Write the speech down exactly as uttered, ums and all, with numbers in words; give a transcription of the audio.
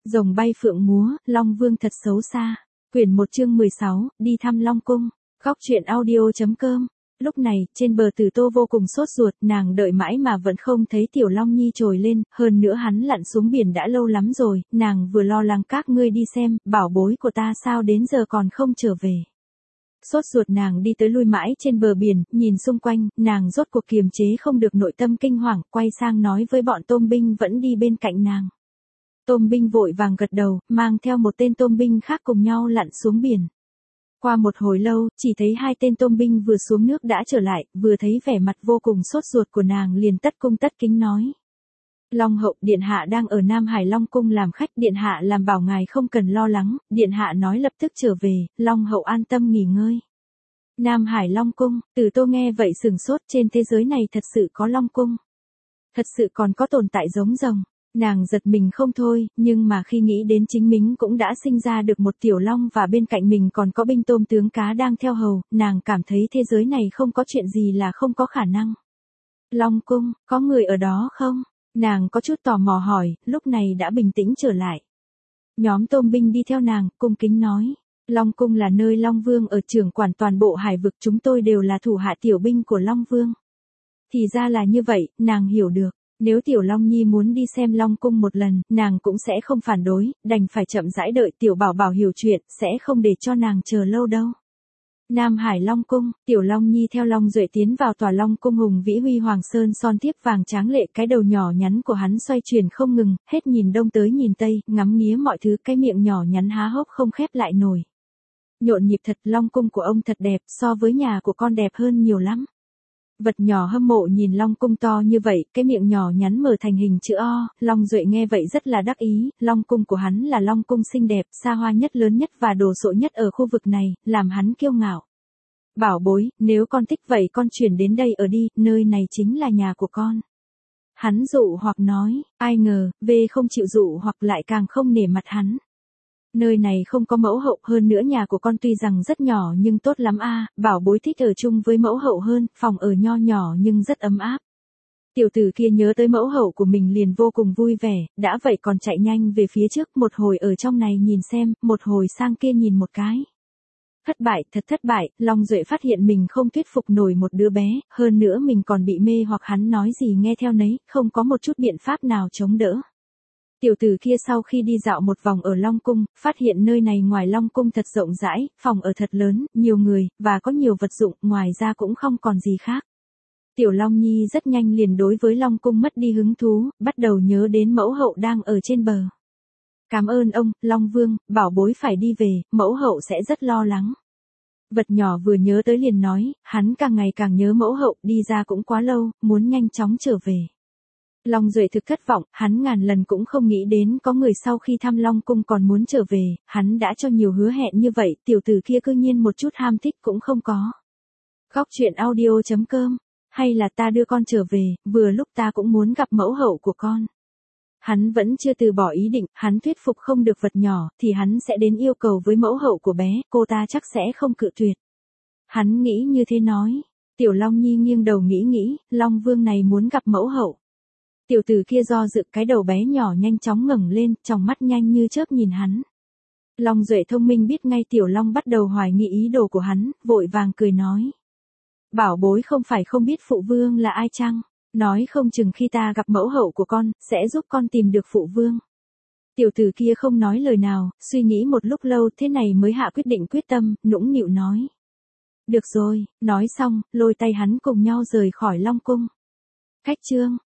Rồng bay phượng múa, Long Vương thật xấu xa. Quyển một chương mười sáu, đi thăm Long Cung. Góc truyện audio.com. Lúc này, trên bờ Tử Tô vô cùng sốt ruột, nàng đợi mãi mà vẫn không thấy Tiểu Long Nhi trồi lên, hơn nữa hắn lặn xuống biển đã lâu lắm rồi, nàng vừa lo lắng các ngươi đi xem, bảo bối của ta sao đến giờ còn không trở về. Sốt ruột nàng đi tới lui mãi trên bờ biển, nhìn xung quanh, nàng rốt cuộc kiềm chế không được nội tâm kinh hoàng, quay sang nói với bọn tôm binh vẫn đi bên cạnh nàng. Tôm binh vội vàng gật đầu, mang theo một tên tôm binh khác cùng nhau lặn xuống biển. Qua một hồi lâu, chỉ thấy hai tên tôm binh vừa xuống nước đã trở lại, vừa thấy vẻ mặt vô cùng sốt ruột của nàng liền tất cung tất kính nói. Long hậu, điện hạ đang ở Nam Hải Long Cung làm khách, điện hạ làm bảo ngài không cần lo lắng, điện hạ nói lập tức trở về, Long hậu an tâm nghỉ ngơi. Nam Hải Long Cung, Tử Tô nghe vậy sừng sốt, trên thế giới này thật sự có Long Cung. Thật sự còn có tồn tại giống rồng. Nàng giật mình không thôi, nhưng mà khi nghĩ đến chính mình cũng đã sinh ra được một tiểu long và bên cạnh mình còn có binh tôm tướng cá đang theo hầu, nàng cảm thấy thế giới này không có chuyện gì là không có khả năng. Long Cung, có người ở đó không? Nàng có chút tò mò hỏi, lúc này đã bình tĩnh trở lại. Nhóm tôm binh đi theo nàng, cung kính nói. Long Cung là nơi Long Vương ở trưởng quản toàn bộ hải vực, chúng tôi đều là thủ hạ tiểu binh của Long Vương. Thì ra là như vậy, nàng hiểu được. Nếu Tiểu Long Nhi muốn đi xem Long Cung một lần, nàng cũng sẽ không phản đối, đành phải chậm rãi đợi Tiểu Bảo Bảo hiểu chuyện, sẽ không để cho nàng chờ lâu đâu. Nam Hải Long Cung, Tiểu Long Nhi theo Long Duệ tiến vào tòa Long Cung hùng vĩ huy hoàng sơn son thiếp vàng tráng lệ, cái đầu nhỏ nhắn của hắn xoay chuyển không ngừng, hết nhìn đông tới nhìn tây, ngắm nghía mọi thứ, cái miệng nhỏ nhắn há hốc không khép lại nổi. Nhộn nhịp thật, Long Cung của ông thật đẹp, so với nhà của con đẹp hơn nhiều lắm. Vật nhỏ hâm mộ nhìn Long Cung to như vậy, cái miệng nhỏ nhắn mở thành hình chữ O, Long Duệ nghe vậy rất là đắc ý, Long Cung của hắn là Long Cung xinh đẹp, xa hoa nhất, lớn nhất và đồ sộ nhất ở khu vực này, làm hắn kiêu ngạo. Bảo bối, nếu con thích vậy con chuyển đến đây ở đi, nơi này chính là nhà của con. Hắn dụ hoặc nói, ai ngờ, V không chịu dụ hoặc lại càng không nể mặt hắn. Nơi này không có mẫu hậu, hơn nữa nhà của con tuy rằng rất nhỏ nhưng tốt lắm a, bảo bối thích ở chung với mẫu hậu hơn, phòng ở nho nhỏ nhưng rất ấm áp. Tiểu tử kia nhớ tới mẫu hậu của mình liền vô cùng vui vẻ, đã vậy còn chạy nhanh về phía trước, một hồi ở trong này nhìn xem, một hồi sang kia nhìn một cái. Thất bại, thật thất bại, Long Duệ phát hiện mình không thuyết phục nổi một đứa bé, hơn nữa mình còn bị mê hoặc hắn nói gì nghe theo nấy, không có một chút biện pháp nào chống đỡ. Tiểu tử kia sau khi đi dạo một vòng ở Long Cung, phát hiện nơi này ngoài Long Cung thật rộng rãi, phòng ở thật lớn, nhiều người, và có nhiều vật dụng, ngoài ra cũng không còn gì khác. Tiểu Long Nhi rất nhanh liền đối với Long Cung mất đi hứng thú, bắt đầu nhớ đến mẫu hậu đang ở trên bờ. Cảm ơn ông, Long Vương, bảo bối phải đi về, mẫu hậu sẽ rất lo lắng. Vật nhỏ vừa nhớ tới liền nói, hắn càng ngày càng nhớ mẫu hậu, đi ra cũng quá lâu, muốn nhanh chóng trở về. Long Duệ thực thất vọng, hắn ngàn lần cũng không nghĩ đến có người sau khi thăm Long Cung còn muốn trở về, hắn đã cho nhiều hứa hẹn như vậy, tiểu tử kia cư nhiên một chút ham thích cũng không có. Góc truyện audio.com, hay là ta đưa con trở về, vừa lúc ta cũng muốn gặp mẫu hậu của con. Hắn vẫn chưa từ bỏ ý định, hắn thuyết phục không được vật nhỏ, thì hắn sẽ đến yêu cầu với mẫu hậu của bé, cô ta chắc sẽ không cự tuyệt. Hắn nghĩ như thế nói, Tiểu Long Nhi nghiêng đầu nghĩ nghĩ, Long Vương này muốn gặp mẫu hậu. Tiểu tử kia do dự, cái đầu bé nhỏ nhanh chóng ngẩng lên, tròng mắt nhanh như chớp nhìn hắn. Long Duệ thông minh biết ngay Tiểu Long bắt đầu hoài nghi ý đồ của hắn, vội vàng cười nói. Bảo bối không phải không biết phụ vương là ai chăng? Nói không chừng khi ta gặp mẫu hậu của con, sẽ giúp con tìm được phụ vương. Tiểu tử kia không nói lời nào, suy nghĩ một lúc lâu thế này mới hạ quyết định quyết tâm, nũng nịu nói. Được rồi, nói xong, lôi tay hắn cùng nhau rời khỏi Long Cung. Khách chương.